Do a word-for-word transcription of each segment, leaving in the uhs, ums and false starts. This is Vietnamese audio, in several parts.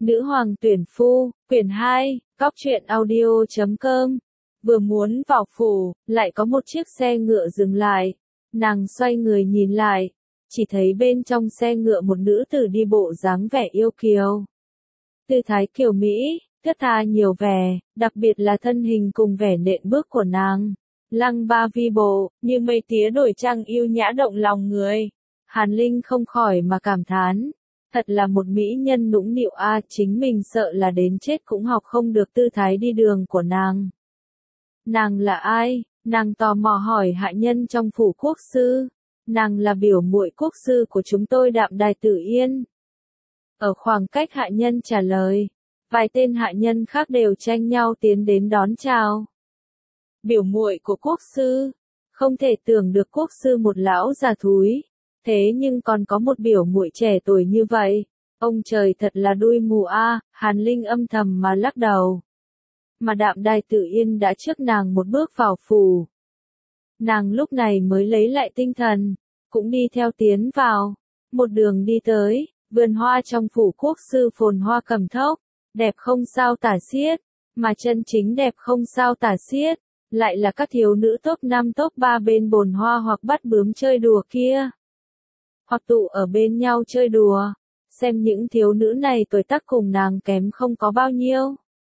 Nữ hoàng tuyển phu, quyển hai, cóc truyện audio chấm com. Vừa muốn vào phủ, lại có một chiếc xe ngựa dừng lại. Nàng xoay người nhìn lại, chỉ thấy bên trong xe ngựa một nữ tử đi bộ dáng vẻ yêu kiều. Tư thái kiều Mỹ, thướt tha nhiều vẻ, đặc biệt là thân hình cùng vẻ nện bước của nàng. Lăng ba vi bộ, như mây tía đổi trăng yêu nhã động lòng người. Hàn Linh không khỏi mà cảm thán. Thật là một mỹ nhân nũng nịu a, chính mình sợ là đến chết cũng học không được tư thái đi đường của nàng. Nàng là ai? Nàng tò mò hỏi hạ nhân trong phủ quốc sư. Nàng là biểu muội quốc sư của chúng tôi Đạm Đài Tử Yên. Ở khoảng cách hạ nhân trả lời, vài tên hạ nhân khác đều tranh nhau tiến đến đón chào. Biểu muội của quốc sư, không thể tưởng được quốc sư một lão già thúi, thế nhưng còn có một biểu muội trẻ tuổi như vậy. Ông trời thật là đuôi mù a, Hàn Linh âm thầm mà lắc đầu. Mà Đạm Đài Tử Yên đã trước nàng một bước vào phủ. Nàng lúc này mới lấy lại tinh thần, cũng đi theo tiến vào. Một đường đi tới, vườn hoa trong phủ quốc sư phồn hoa cầm thốc, đẹp không sao tả xiết, mà chân chính đẹp không sao tả xiết, lại là các thiếu nữ top năm top ba bên bồn hoa hoặc bắt bướm chơi đùa kia. Hoặc tụ ở bên nhau chơi đùa, xem những thiếu nữ này tuổi tác cùng nàng kém không có bao nhiêu.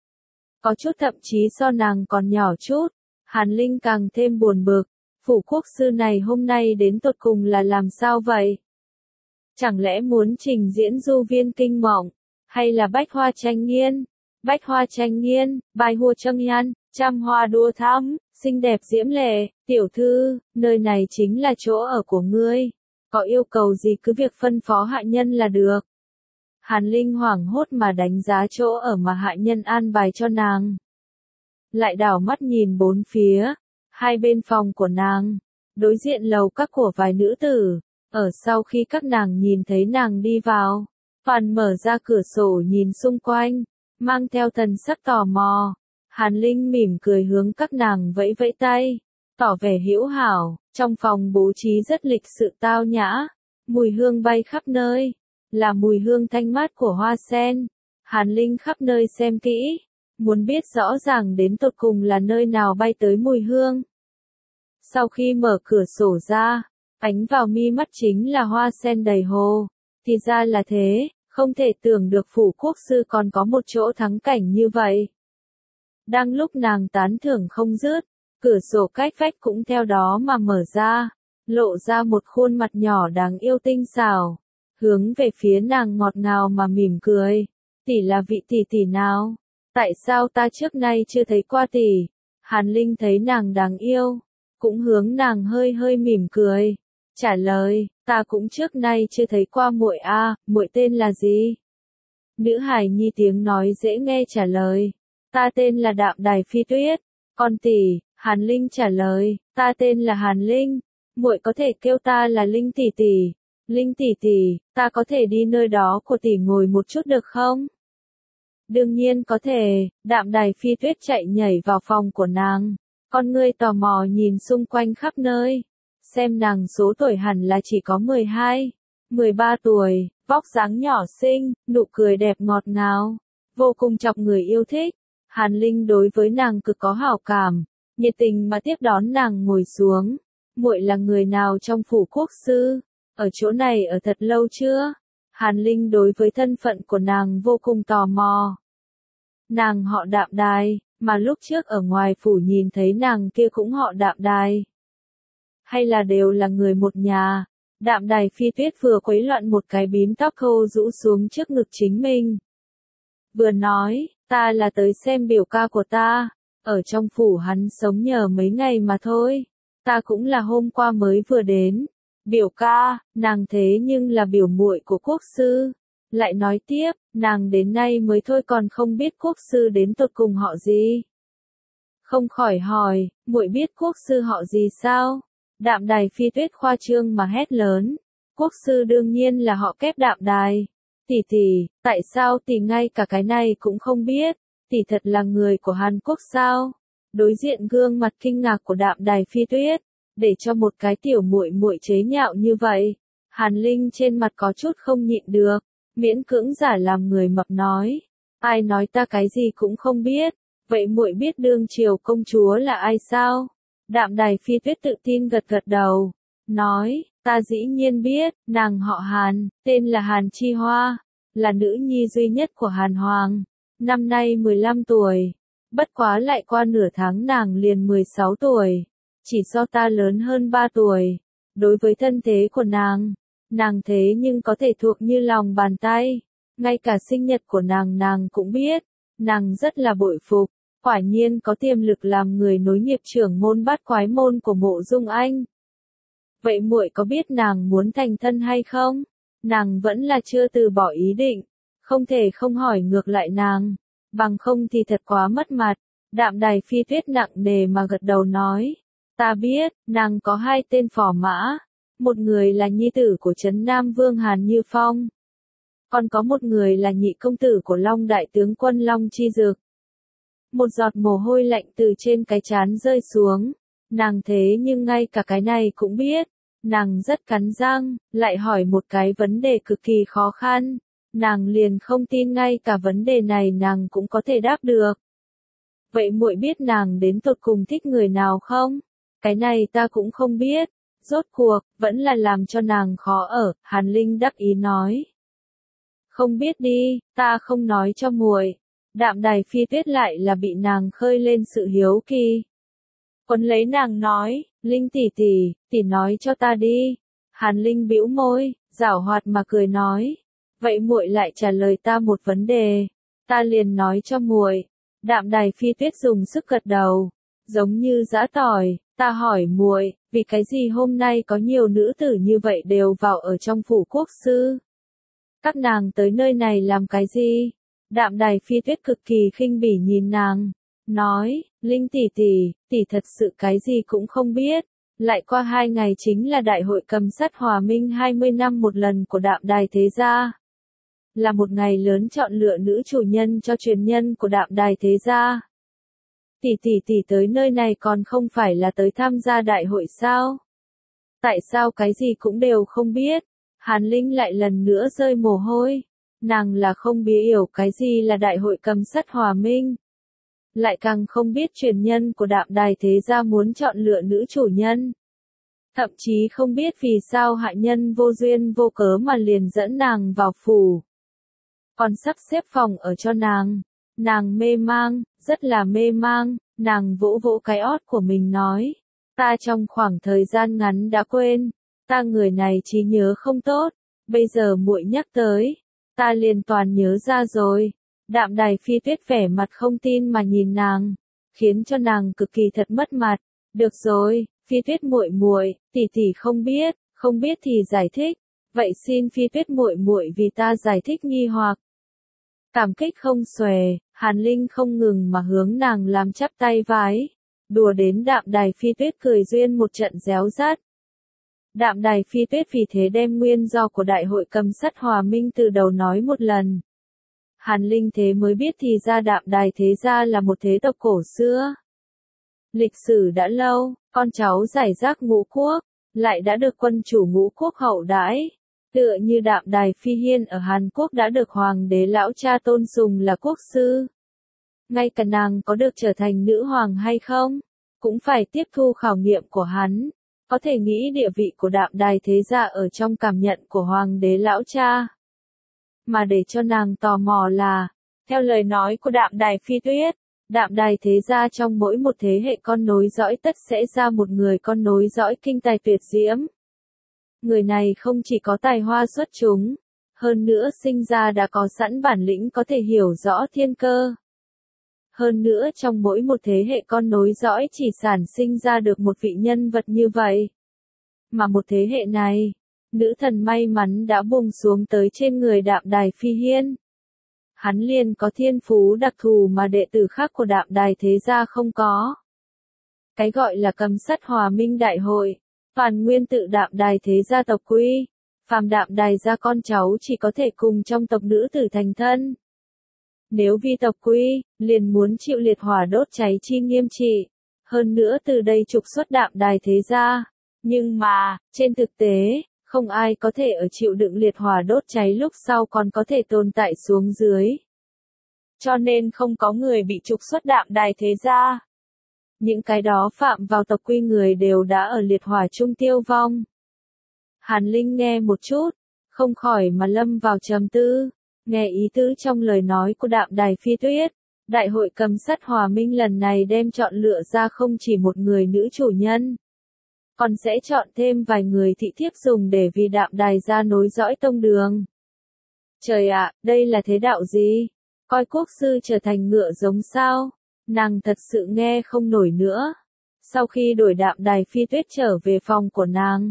Có chút thậm chí so nàng còn nhỏ chút, Hàn Linh càng thêm buồn bực, phủ quốc sư này hôm nay đến tột cùng là làm sao vậy? Chẳng lẽ muốn trình diễn du viên kinh mộng, hay là bách hoa tranh nghiên? Bách hoa tranh nghiên, bài hua trăng yan, trăm hoa đua thắm, xinh đẹp diễm lệ, tiểu thư, nơi này chính là chỗ ở của ngươi. Có yêu cầu gì cứ việc phân phó hạ nhân là được. Hàn Linh hoảng hốt mà đánh giá chỗ ở mà hạ nhân an bài cho nàng. Lại đảo mắt nhìn bốn phía, hai bên phòng của nàng, đối diện lầu các của vài nữ tử. Ở sau khi các nàng nhìn thấy nàng đi vào, toàn mở ra cửa sổ nhìn xung quanh, mang theo thần sắc tò mò. Hàn Linh mỉm cười hướng các nàng vẫy vẫy tay, tỏ vẻ hữu hảo. Trong phòng bố trí rất lịch sự tao nhã, mùi hương bay khắp nơi, là mùi hương thanh mát của hoa sen. Hàn Linh khắp nơi xem kỹ, muốn biết rõ ràng đến tột cùng là nơi nào bay tới mùi hương. Sau khi mở cửa sổ ra, ánh vào mi mắt chính là hoa sen đầy hồ. Thì ra là thế, không thể tưởng được phủ quốc sư còn có một chỗ thắng cảnh như vậy. Đang lúc nàng tán thưởng không dứt, cửa sổ cách vách cũng theo đó mà mở ra, lộ ra một khuôn mặt nhỏ đáng yêu tinh xảo, hướng về phía nàng ngọt ngào mà mỉm cười. Tỷ là vị tỷ tỷ nào? Tại sao ta trước nay chưa thấy qua tỷ? Hàn Linh thấy nàng đáng yêu, cũng hướng nàng hơi hơi mỉm cười, trả lời, ta cũng trước nay chưa thấy qua muội a, muội tên là gì? Nữ hài nhi tiếng nói dễ nghe trả lời, ta tên là Đạm Đài Phi Tuyết. Con tỷ, Hàn Linh trả lời, ta tên là Hàn Linh, muội có thể kêu ta là Linh tỷ tỷ. Linh tỷ tỷ, ta có thể đi nơi đó của tỷ ngồi một chút được không? Đương nhiên có thể. Đạm Đài Phi Tuyết chạy nhảy vào phòng của nàng, con ngươi tò mò nhìn xung quanh khắp nơi, xem nàng số tuổi hẳn là chỉ có mười hai, mười ba tuổi, vóc dáng nhỏ xinh, nụ cười đẹp ngọt ngào, vô cùng chọc người yêu thích. Hàn Linh đối với nàng cực có hảo cảm, nhiệt tình mà tiếp đón nàng ngồi xuống. Muội là người nào trong phủ quốc sư? Ở chỗ này ở thật lâu chưa? Hàn Linh đối với thân phận của nàng vô cùng tò mò. Nàng họ Đạm Đài, mà lúc trước ở ngoài phủ nhìn thấy nàng kia cũng họ Đạm Đài. Hay là đều là người một nhà? Đạm Đài Phi Tuyết vừa quấy loạn một cái bím tóc khô rũ xuống trước ngực chính mình. Vừa nói, ta là tới xem biểu ca của ta, ở trong phủ hắn sống nhờ mấy ngày mà thôi, ta cũng là hôm qua mới vừa đến. Biểu ca, nàng thế nhưng là biểu muội của quốc sư. Lại nói tiếp, nàng đến nay mới thôi còn không biết quốc sư đến tột cùng họ gì. Không khỏi hỏi, muội biết quốc sư họ gì sao? Đạm Đài Phi Tuyết khoa trương mà hét lớn, quốc sư đương nhiên là họ kép Đạm Đài. Tỷ tỷ, tại sao tỷ ngay cả cái này cũng không biết? Tỷ thật là người của Hàn Quốc sao? Đối diện gương mặt kinh ngạc của Đạm Đài Phi Tuyết, để cho một cái tiểu muội muội chế nhạo như vậy, Hàn Linh trên mặt có chút không nhịn được, miễn cưỡng giả làm người mập nói, ai nói ta cái gì cũng không biết, vậy muội biết đương triều công chúa là ai sao? Đạm Đài Phi Tuyết tự tin gật gật đầu, nói, ta dĩ nhiên biết, nàng họ Hàn, tên là Hàn Chi Hoa, là nữ nhi duy nhất của Hàn Hoàng, năm nay mười lăm tuổi, bất quá lại qua nửa tháng nàng liền mười sáu tuổi, chỉ so ta lớn hơn ba tuổi. Đối với thân thế của nàng, nàng thế nhưng có thể thuộc như lòng bàn tay, ngay cả sinh nhật của nàng nàng cũng biết, nàng rất là bội phục, quả nhiên có tiềm lực làm người nối nghiệp trưởng môn bát quái môn của Mộ Dung Anh. Vậy muội có biết nàng muốn thành thân hay không? Nàng vẫn là chưa từ bỏ ý định, không thể không hỏi ngược lại nàng, bằng không thì thật quá mất mặt. Đạm Đài Phi Tuyết nặng nề mà gật đầu nói, ta biết, nàng có hai tên phò mã, một người là nhi tử của Trấn Nam Vương Hàn Như Phong, còn có một người là nhị công tử của Long Đại tướng quân Long Chi Dực. Một giọt mồ hôi lạnh từ trên cái trán rơi xuống, nàng thế nhưng ngay cả cái này cũng biết, nàng rất cắn răng, lại hỏi một cái vấn đề cực kỳ khó khăn, nàng liền không tin ngay cả vấn đề này nàng cũng có thể đáp được. Vậy muội biết nàng đến tột cùng thích người nào không? Cái này ta cũng không biết, rốt cuộc, vẫn là làm cho nàng khó ở, Hàn Linh đắc ý nói. Không biết đi, ta không nói cho muội. Đạm Đài Phi Tuyết lại là bị nàng khơi lên sự hiếu kỳ. Quấn lấy nàng nói, Linh tỷ tỷ, tỷ nói cho ta đi. Hàn Linh bĩu môi, giảo hoạt mà cười nói, vậy muội lại trả lời ta một vấn đề, ta liền nói cho muội. Đạm Đài Phi Tuyết dùng sức gật đầu, giống như giã tỏi, ta hỏi muội, vì cái gì hôm nay có nhiều nữ tử như vậy đều vào ở trong phủ quốc sư? Các nàng tới nơi này làm cái gì? Đạm Đài Phi Tuyết cực kỳ khinh bỉ nhìn nàng, nói, Linh tỷ tỷ, tỷ thật sự cái gì cũng không biết. Lại qua hai ngày chính là đại hội cầm sắt hòa minh hai mươi năm một lần của Đạm Đài Thế Gia. Là một ngày lớn chọn lựa nữ chủ nhân cho truyền nhân của Đạm Đài Thế Gia. Tỷ tỷ tỷ tới nơi này còn không phải là tới tham gia đại hội sao? Tại sao cái gì cũng đều không biết? Hàn Linh lại lần nữa rơi mồ hôi. Nàng là không biết hiểu cái gì là đại hội cầm sắt hòa minh. Lại càng không biết truyền nhân của Đạm Đài Thế Gia muốn chọn lựa nữ chủ nhân. Thậm chí không biết vì sao hạ nhân vô duyên vô cớ mà liền dẫn nàng vào phủ. Còn sắp xếp phòng ở cho nàng. Nàng mê mang, rất là mê mang, nàng vỗ vỗ cái ót của mình nói. Ta trong khoảng thời gian ngắn đã quên, ta người này trí nhớ không tốt, bây giờ muội nhắc tới, ta liền toàn nhớ ra rồi. Đạm Đài Phi Tuyết vẻ mặt không tin mà nhìn nàng, khiến cho nàng cực kỳ thật mất mặt. Được rồi, Phi Tuyết muội muội, tỷ tỷ không biết, không biết thì giải thích, vậy xin Phi Tuyết muội muội vì ta giải thích nghi hoặc. Cảm kích không xuể, Hàn Linh không ngừng mà hướng nàng làm chắp tay vái, đùa đến Đạm Đài Phi Tuyết cười duyên một trận réo rát. Đạm Đài Phi Tuyết vì thế đem nguyên do của đại hội cầm sắt hòa minh từ đầu nói một lần. Hàn Linh thế mới biết thì ra Đạm Đài Thế Gia là một thế tộc cổ xưa. Lịch sử đã lâu, con cháu giải rác ngũ quốc, lại đã được quân chủ ngũ quốc hậu đãi. Tựa như Đạm Đài Phi Hiên ở Hàn Quốc đã được hoàng đế lão cha tôn sùng là quốc sư. Ngay cả nàng có được trở thành nữ hoàng hay không, cũng phải tiếp thu khảo nghiệm của hắn. Có thể nghĩ địa vị của Đạm Đài Thế Gia ở trong cảm nhận của hoàng đế lão cha. Mà để cho nàng tò mò là, theo lời nói của Đạm Đài Phi Tuyết, Đạm Đài Thế Gia trong mỗi một thế hệ con nối dõi tất sẽ ra một người con nối dõi kinh tài tuyệt diễm. Người này không chỉ có tài hoa xuất chúng, hơn nữa sinh ra đã có sẵn bản lĩnh có thể hiểu rõ thiên cơ. Hơn nữa trong mỗi một thế hệ con nối dõi chỉ sản sinh ra được một vị nhân vật như vậy. Mà một thế hệ này, nữ thần may mắn đã buông xuống tới trên người Đạm Đài Phi Hiên. Hắn liền có thiên phú đặc thù mà đệ tử khác của Đạm Đài Thế Gia không có. Cái gọi là cầm sắt hòa minh đại hội, toàn nguyên tự Đạm Đài Thế Gia tộc quy, phàm Đạm Đài gia con cháu chỉ có thể cùng trong tộc nữ tử thành thân. Nếu vi tộc quy, liền muốn chịu liệt hỏa đốt cháy chi nghiêm trị, hơn nữa từ đây trục xuất Đạm Đài Thế Gia. Nhưng mà, trên thực tế, Không ai có thể ở chịu đựng liệt hỏa đốt cháy lúc sau còn có thể tồn tại xuống dưới. Cho nên không có người bị trục xuất đạm đài thế gia. Những cái đó phạm vào tộc quy người đều đã ở liệt hỏa trung tiêu vong. Hàn Linh nghe một chút, không khỏi mà lâm vào trầm tư, nghe ý tứ trong lời nói của đạm đài phi tuyết. Đại hội cầm sắt hòa minh lần này đem chọn lựa ra không chỉ một người nữ chủ nhân, còn sẽ chọn thêm vài người thị thiếp dùng để vì đạm đài ra nối dõi tông đường. Trời ạ, đây là thế đạo gì? Coi quốc sư trở thành ngựa giống sao? Nàng thật sự nghe không nổi nữa. Sau khi đuổi đạm đài phi tuyết trở về phòng của nàng,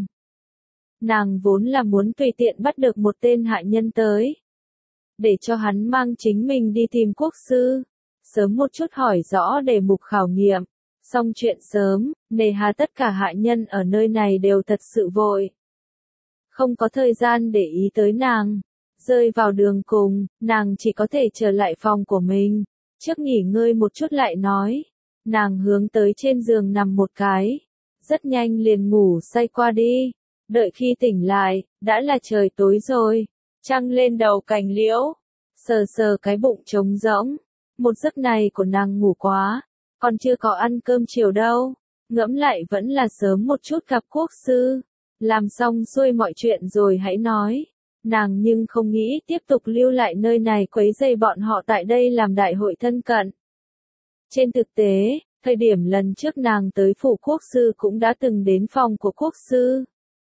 nàng vốn là muốn tùy tiện bắt được một tên hại nhân tới, để cho hắn mang chính mình đi tìm quốc sư, sớm một chút hỏi rõ để mục khảo nghiệm, xong chuyện sớm, nề hà tất cả hại nhân ở nơi này đều thật sự vội. Không có thời gian để ý tới nàng, rơi vào đường cùng, nàng chỉ có thể trở lại phòng của mình, trước nghỉ ngơi một chút lại nói, nàng hướng tới trên giường nằm một cái, rất nhanh liền ngủ say qua đi, đợi khi tỉnh lại, đã là trời tối rồi, trăng lên đầu cành liễu, sờ sờ cái bụng trống rỗng. Một giấc này của nàng ngủ quá, còn chưa có ăn cơm chiều đâu, ngẫm lại vẫn là sớm một chút gặp quốc sư, làm xong xuôi mọi chuyện rồi hãy nói, nàng nhưng không nghĩ tiếp tục lưu lại nơi này quấy rầy bọn họ tại đây làm đại hội thân cận. Trên thực tế, thời điểm lần trước nàng tới phủ quốc sư cũng đã từng đến phòng của quốc sư.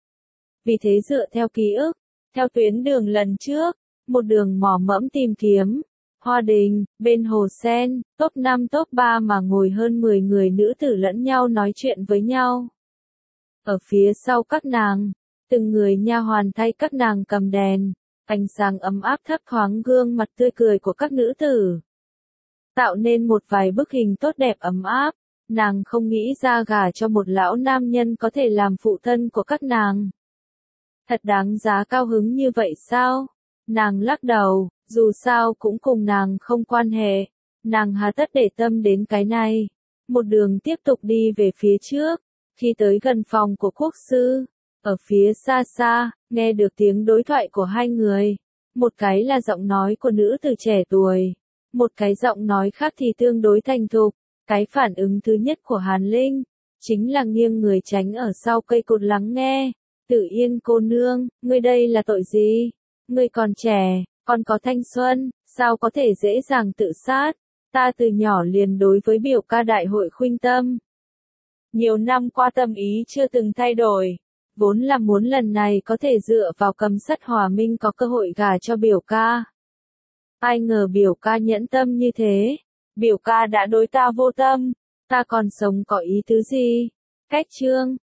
Vì thế dựa theo ký ức, theo tuyến đường lần trước, một đường mò mẫm tìm kiếm, Hoa Đình, bên hồ sen, top năm top ba mà ngồi hơn mười người nữ tử lẫn nhau nói chuyện với nhau. Ở phía sau các nàng, từng người nha hoàn thay các nàng cầm đèn, ánh sáng ấm áp thấp thoáng gương mặt tươi cười của các nữ tử, tạo nên một vài bức hình tốt đẹp ấm áp. Nàng không nghĩ ra gả cho một lão nam nhân có thể làm phụ thân của các nàng. Thật đáng giá cao hứng như vậy sao? Nàng lắc đầu, dù sao cũng cùng nàng không quan hệ, nàng hà tất để tâm đến cái này. Một đường tiếp tục đi về phía trước, khi tới gần phòng của quốc sư, ở phía xa xa, nghe được tiếng đối thoại của hai người. Một cái là giọng nói của nữ tử trẻ tuổi, một cái giọng nói khác thì tương đối thành thục. Cái phản ứng thứ nhất của Hàn Linh, chính là nghiêng người tránh ở sau cây cột lắng nghe. Tử Yên cô nương, ngươi đây là tội gì? Ngươi còn trẻ, còn có thanh xuân, sao có thể dễ dàng tự sát? Ta từ nhỏ liền đối với biểu ca đại hội khuynh tâm. Nhiều năm qua tâm ý chưa từng thay đổi, vốn là muốn lần này có thể dựa vào cầm sắt hòa minh có cơ hội gả cho biểu ca. Ai ngờ biểu ca nhẫn tâm như thế, biểu ca đã đối ta vô tâm, ta còn sống có ý tứ gì? Cách chương